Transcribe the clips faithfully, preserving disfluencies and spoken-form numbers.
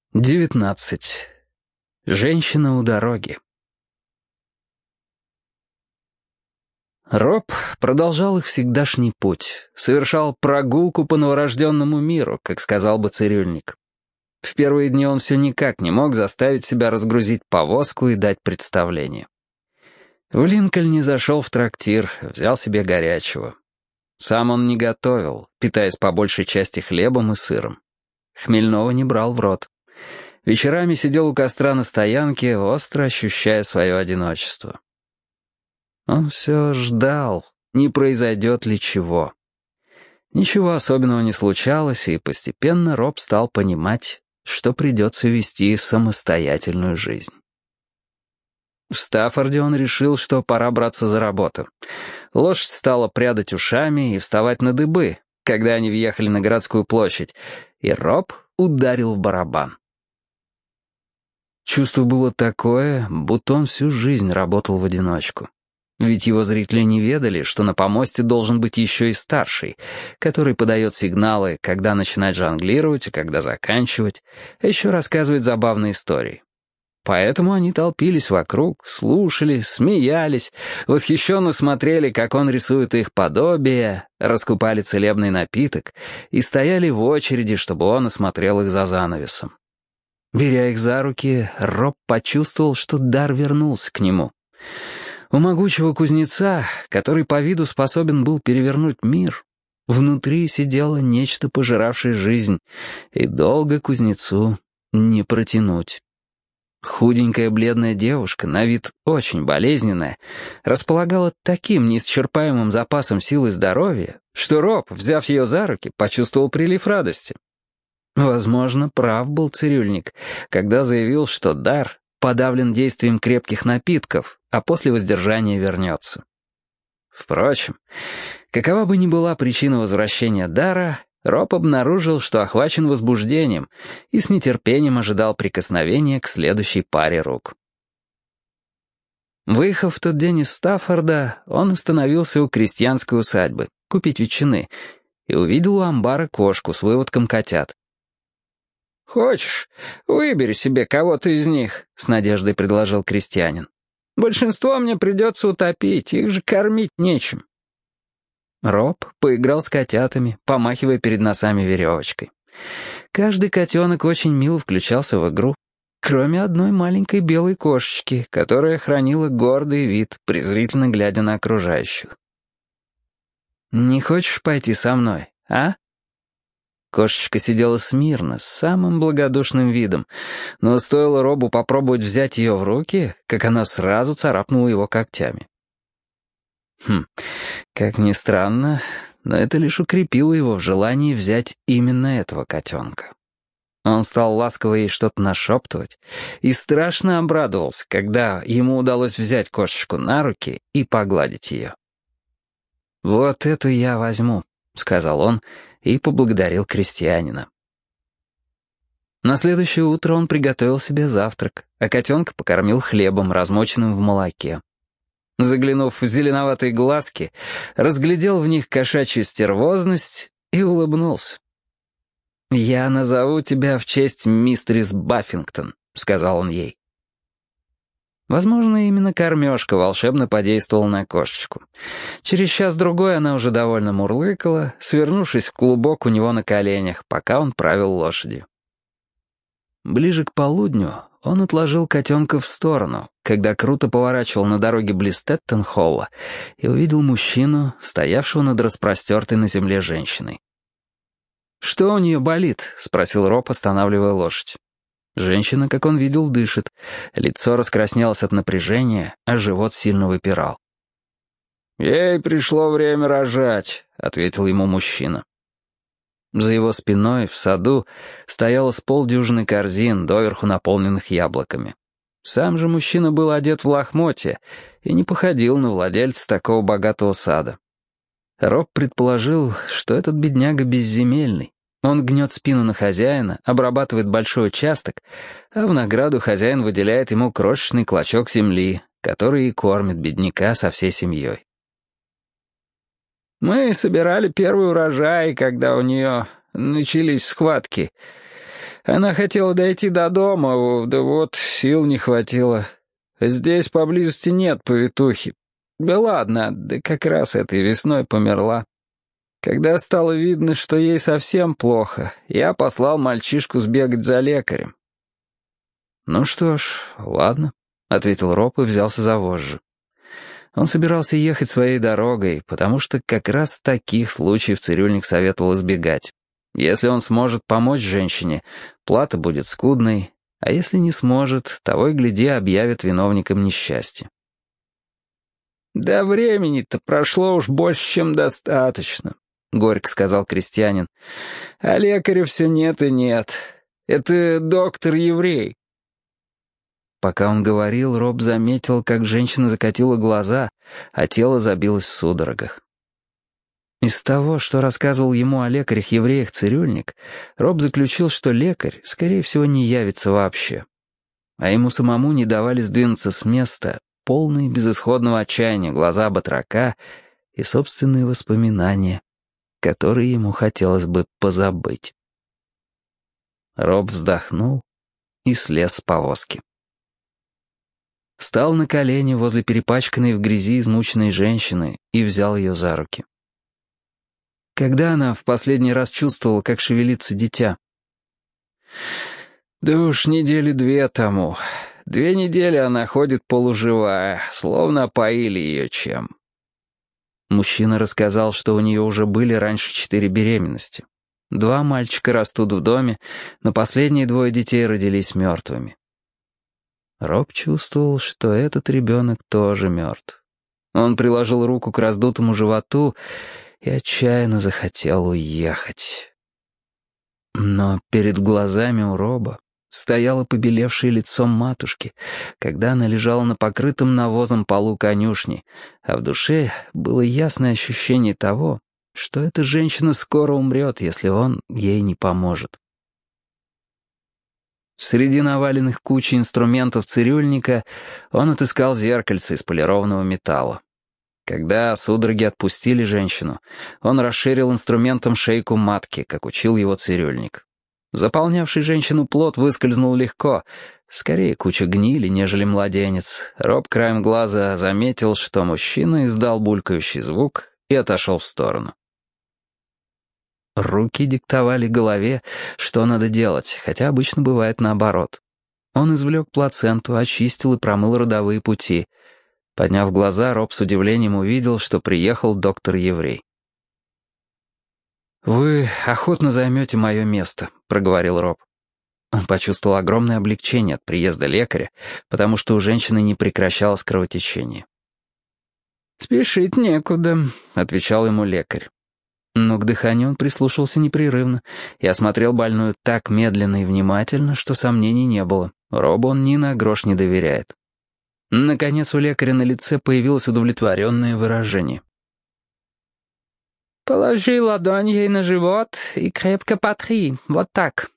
девятнадцать. Женщина у дороги. Роб продолжал их всегдашний путь, совершал прогулку по новорожденному миру, как сказал бы цирюльник. В первые дни он все никак не мог заставить себя разгрузить повозку и дать представление. В Линкольне зашел в трактир, взял себе горячего. Сам он не готовил, питаясь по большей части хлебом и сыром. Хмельного не брал в рот. Вечерами сидел у костра на стоянке, остро ощущая свое одиночество. Он все ждал, не произойдет ли чего. Ничего особенного не случалось, и постепенно Роб стал понимать, что придется вести самостоятельную жизнь. В Стаффорде он решил, что пора браться за работу. Лошадь стала прядать ушами и вставать на дыбы, когда они въехали на городскую площадь, и Роб ударил в барабан. Чувство было такое, будто он всю жизнь работал в одиночку. Ведь его зрители не ведали, что на помосте должен быть еще и старший, который подает сигналы, когда начинать жонглировать и когда заканчивать, а еще рассказывает забавные истории. Поэтому они толпились вокруг, слушали, смеялись, восхищенно смотрели, как он рисует их подобие, раскупали целебный напиток и стояли в очереди, чтобы он осмотрел их за занавесом. Беря их за руки, Роб почувствовал, что дар вернулся к нему. У могучего кузнеца, который по виду способен был перевернуть мир, внутри сидело нечто, пожиравшее жизнь, и долго кузнецу не протянуть. Худенькая бледная девушка, на вид очень болезненная, располагала таким неисчерпаемым запасом сил и здоровья, что Роб, взяв ее за руки, почувствовал прилив радости. Возможно, прав был цирюльник, когда заявил, что дар подавлен действием крепких напитков, а после воздержания вернется. Впрочем, какова бы ни была причина возвращения дара, Роб обнаружил, что охвачен возбуждением и с нетерпением ожидал прикосновения к следующей паре рук. Выехав в тот день из Стаффорда, он остановился у крестьянской усадьбы, купить ветчины, и увидел у амбара кошку с выводком котят. «Хочешь, выбери себе кого-то из них», — с надеждой предложил крестьянин. «Большинство мне придется утопить, их же кормить нечем». Роб поиграл с котятами, помахивая перед носами веревочкой. Каждый котенок очень мило включался в игру, кроме одной маленькой белой кошечки, которая хранила гордый вид, презрительно глядя на окружающих. «Не хочешь пойти со мной, а?» Кошечка сидела смирно, с самым благодушным видом, но стоило Робу попробовать взять ее в руки, как она сразу царапнула его когтями. Хм, как ни странно, но это лишь укрепило его в желании взять именно этого котенка. Он стал ласково ей что-то нашептывать и страшно обрадовался, когда ему удалось взять кошечку на руки и погладить ее. «Вот эту я возьму», — сказал он и поблагодарил крестьянина. На следующее утро он приготовил себе завтрак, а котенка покормил хлебом, размоченным в молоке. Заглянув в зеленоватые глазки, разглядел в них кошачью стервозность и улыбнулся. «Я назову тебя в честь мистерис Баффингтон», — сказал он ей. Возможно, именно кормежка волшебно подействовала на кошечку. Через час-другой она уже довольно мурлыкала, свернувшись в клубок у него на коленях, пока он правил лошадью. Ближе к полудню он отложил котенка в сторону, когда круто поворачивал на дороге близ Тэттон-Холла, и увидел мужчину, стоявшего над распростертой на земле женщиной. «Что у нее болит?» — спросил Роб, останавливая лошадь. Женщина, как он видел, дышит. Лицо раскраснелось от напряжения, а живот сильно выпирал. «Ей пришло время рожать», — ответил ему мужчина. За его спиной в саду стояло с полдюжины корзин, доверху наполненных яблоками. Сам же мужчина был одет в лохмотья и не походил на владельца такого богатого сада. Роб предположил, что этот бедняга безземельный. Он гнет спину на хозяина, обрабатывает большой участок, а в награду хозяин выделяет ему крошечный клочок земли, который и кормит бедняка со всей семьей. «Мы собирали первый урожай, когда у нее начались схватки. Она хотела дойти до дома, да вот сил не хватило. Здесь поблизости нет повитухи. Была одна, да как раз этой весной померла. Когда стало видно, что ей совсем плохо, я послал мальчишку сбегать за лекарем. «Ну что ж, ладно», — ответил Роб и взялся за вожжи. Он собирался ехать своей дорогой, потому что как раз таких случаев цирюльник советовал избегать. Если он сможет помочь женщине, плата будет скудной, а если не сможет, того и гляди объявят виновником несчастья. «Да времени-то прошло уж больше, чем достаточно», — горько сказал крестьянин. «А лекаря все нет и нет. Это доктор-еврей». Пока он говорил, Роб заметил, как женщина закатила глаза, а тело забилось в судорогах. Из того, что рассказывал ему о лекарях-евреях цирюльник, Роб заключил, что лекарь, скорее всего, не явится вообще. А ему самому не давали сдвинуться с места полные безысходного отчаяния глаза батрака и собственные воспоминания, которые ему хотелось бы позабыть. Роб вздохнул и слез с повозки. Встал на колени возле перепачканной в грязи измученной женщины и взял ее за руки. Когда она в последний раз чувствовала, как шевелится дитя? Да уж недели две тому. Две недели она ходит полуживая, словно опоили ее чем. Мужчина рассказал, что у нее уже были раньше четыре беременности. Два мальчика растут в доме, но последние двое детей родились мертвыми. Роб чувствовал, что этот ребенок тоже мертв. Он приложил руку к раздутому животу и отчаянно захотел уехать. Но перед глазами у Роба стояло побелевшее лицо матушки, когда она лежала на покрытом навозом полу конюшни, а в душе было ясное ощущение того, что эта женщина скоро умрет, если он ей не поможет. Среди наваленных кучи инструментов цирюльника он отыскал зеркальце из полированного металла. Когда судороги отпустили женщину, он расширил инструментом шейку матки, как учил его цирюльник. Заполнявший женщину плод выскользнул легко, скорее куча гнили, нежели младенец. Роб краем глаза заметил, что мужчина издал булькающий звук и отошел в сторону. Руки диктовали голове, что надо делать, хотя обычно бывает наоборот. Он извлек плаценту, очистил и промыл родовые пути. Подняв глаза, Роб с удивлением увидел, что приехал доктор-еврей. «Вы охотно займете мое место», — проговорил Роб. Он почувствовал огромное облегчение от приезда лекаря, потому что у женщины не прекращалось кровотечение. «Спешить некуда», — отвечал ему лекарь. Но к дыханию он прислушивался непрерывно и осмотрел больную так медленно и внимательно, что сомнений не было. Робу он ни на грош не доверяет. Наконец у лекаря на лице появилось удовлетворенное выражение. «Положи ладонь ей на живот и крепко потри, вот так».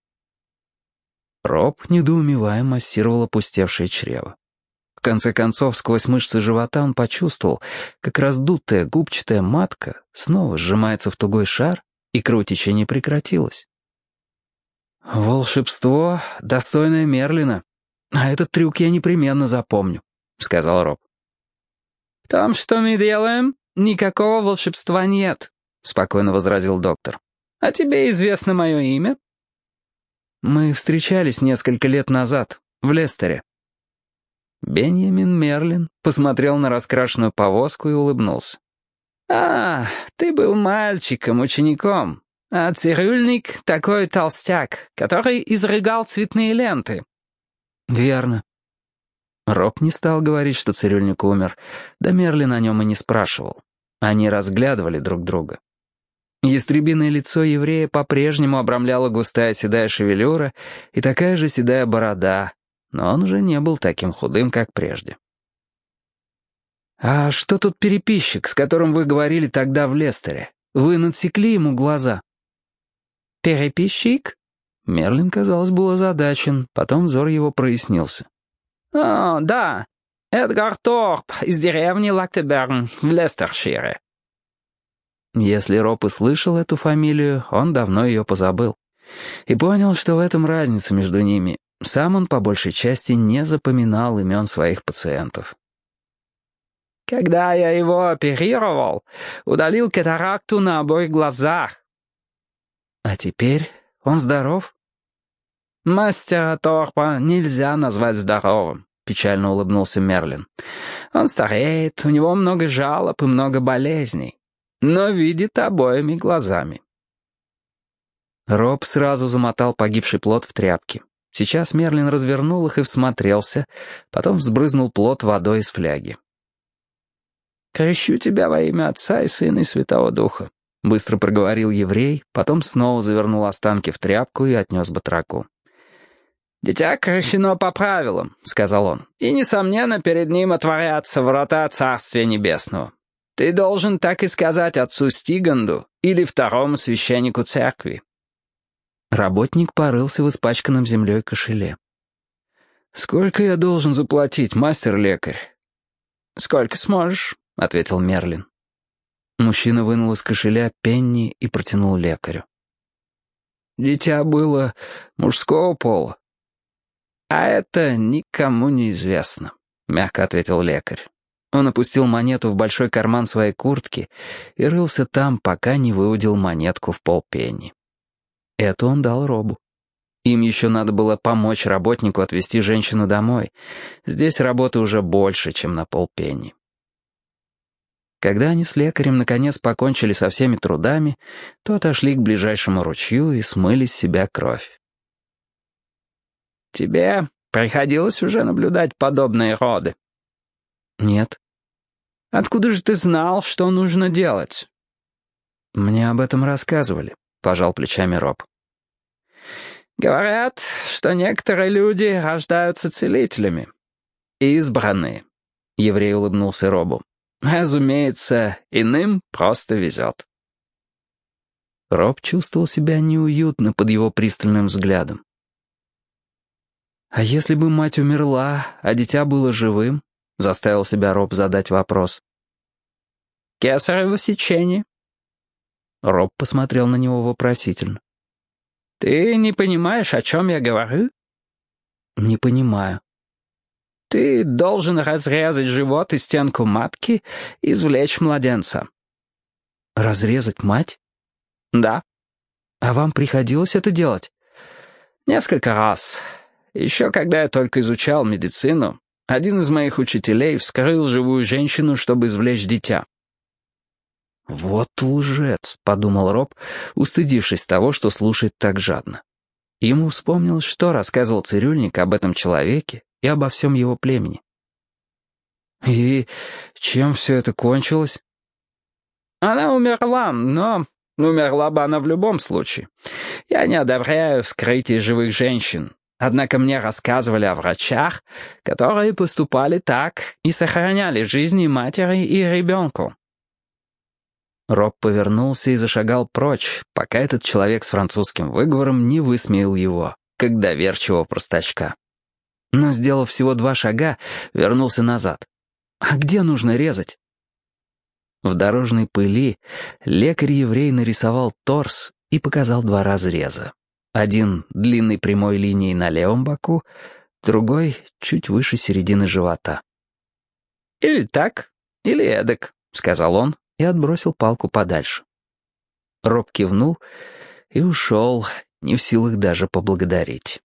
Роб, недоумевая, массировал опустевшее чрево. В конце концов, сквозь мышцы живота он почувствовал, как раздутая губчатая матка снова сжимается в тугой шар, и кровотечение прекратилось. «Волшебство, достойное Мерлина. А этот трюк я непременно запомню», — сказал Роб. «В том, что мы делаем, никакого волшебства нет», — спокойно возразил доктор. «А тебе известно мое имя?» «Мы встречались несколько лет назад, в Лестере». Беньямин Мерлин посмотрел на раскрашенную повозку и улыбнулся. «А, ты был мальчиком, учеником, а цирюльник — такой толстяк, который изрыгал цветные ленты». «Верно». Роб не стал говорить, что цирюльник умер, да Мерлин о нем и не спрашивал. Они разглядывали друг друга. Ястребиное лицо еврея по-прежнему обрамляла густая седая шевелюра и такая же седая борода, но он уже не был таким худым, как прежде. «А что тот переписчик, с которым вы говорили тогда в Лестере? Вы надсекли ему глаза?» «Переписчик?» Мерлин, казалось, был озадачен, потом взор его прояснился. «О, да, Эдгар Торп из деревни Лактеберн в Лестершире». Если Роб и слышал эту фамилию, он давно ее позабыл. И понял, что в этом разница между ними. Сам он по большей части не запоминал имен своих пациентов. «Когда я его оперировал, удалил катаракту на обоих глазах». А теперь он здоров? «Мастера Торпа нельзя назвать здоровым», — печально улыбнулся Мерлин. «Он стареет, у него много жалоб и много болезней, но видит обоими глазами». Роб сразу замотал погибший плод в тряпки. Сейчас Мерлин развернул их и всмотрелся, потом взбрызнул плод водой из фляги. «Крещу тебя во имя Отца и Сына и Святого Духа», — быстро проговорил еврей, потом снова завернул останки в тряпку и отнес батраку. «Дитя крещено по правилам», — сказал он, — «и, несомненно, перед ним отворятся врата Царствия Небесного. Ты должен так и сказать отцу Стиганду или второму священнику церкви». Работник порылся в испачканном землей кошеле. «Сколько я должен заплатить, мастер-лекарь?» «Сколько сможешь», — ответил Мерлин. Мужчина вынул из кошеля пенни и протянул лекарю. «Дитя было мужского пола». «А это никому не известно», — мягко ответил лекарь. Он опустил монету в большой карман своей куртки и рылся там, пока не выудил монетку в полпенни. Это он дал Робу. Им еще надо было помочь работнику отвезти женщину домой. Здесь работы уже больше, чем на полпенни. Когда они с лекарем наконец покончили со всеми трудами, то отошли к ближайшему ручью и смыли с себя кровь. «Тебе приходилось уже наблюдать подобные роды?» «Нет». «Откуда же ты знал, что нужно делать?» «Мне об этом рассказывали», — пожал плечами Роб. «Говорят, что некоторые люди рождаются целителями. Избранные», — еврей улыбнулся Робу. «Разумеется, иным просто везет». Роб чувствовал себя неуютно под его пристальным взглядом. «А если бы мать умерла, а дитя было живым?» — заставил себя Роб задать вопрос. «Кесарево сечение». Роб посмотрел на него вопросительно. «Ты не понимаешь, о чем я говорю?» «Не понимаю». «Ты должен разрезать живот и стенку матки и извлечь младенца». «Разрезать мать?» «Да». «А вам приходилось это делать?» «Несколько раз. Еще когда я только изучал медицину, один из моих учителей вскрыл живую женщину, чтобы извлечь дитя». «Вот лжец», — подумал Роб, устыдившись того, что слушает так жадно. Ему вспомнилось, что рассказывал цирюльник об этом человеке и обо всем его племени. «И чем все это кончилось?» «Она умерла, но умерла бы она в любом случае. Я не одобряю вскрытие живых женщин, однако мне рассказывали о врачах, которые поступали так и сохраняли жизни матери и ребенку». Роб повернулся и зашагал прочь, пока этот человек с французским выговором не высмеял его, как доверчивого простачка. Но, сделав всего два шага, вернулся назад. «А где нужно резать?» В дорожной пыли лекарь-еврей нарисовал торс и показал два разреза. Один длинной прямой линией на левом боку, другой чуть выше середины живота. «Или так, или эдак», — сказал он и отбросил палку подальше. Роб кивнул и ушел, не в силах даже поблагодарить.